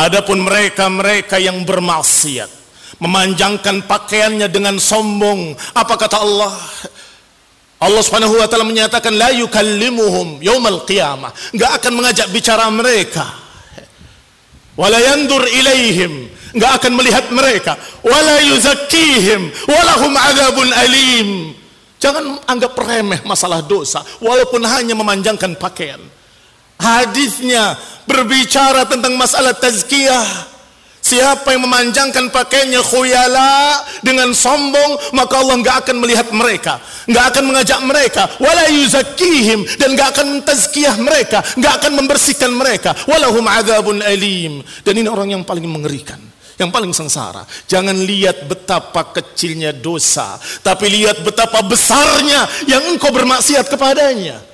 Adapun mereka-mereka yang bermaksiat, memanjangkan pakaiannya dengan sombong, apa kata Allah? Allah Subhanahu wa taala menyatakan la yukallimuhum yaumal qiyamah, enggak akan mengajak bicara mereka. Wala yandur ilaihim, enggak akan melihat mereka. Wala yuzakkihim, walahum adzabun alim. Jangan anggap remeh masalah dosa walaupun hanya memanjangkan pakaian. Hadisnya berbicara tentang masalah tazkiyah. Siapa yang memanjangkan pakaiannya khuyala dengan sombong, maka Allah enggak akan melihat mereka, enggak akan mengajak mereka, wala yuzakkihim, dan enggak akan mentazkiyah mereka, enggak akan membersihkan mereka, walahum adzabun alim. Dan ini orang yang paling mengerikan, yang paling sengsara. Jangan lihat betapa kecilnya dosa, tapi lihat betapa besarnya yang engkau bermaksiat kepadanya.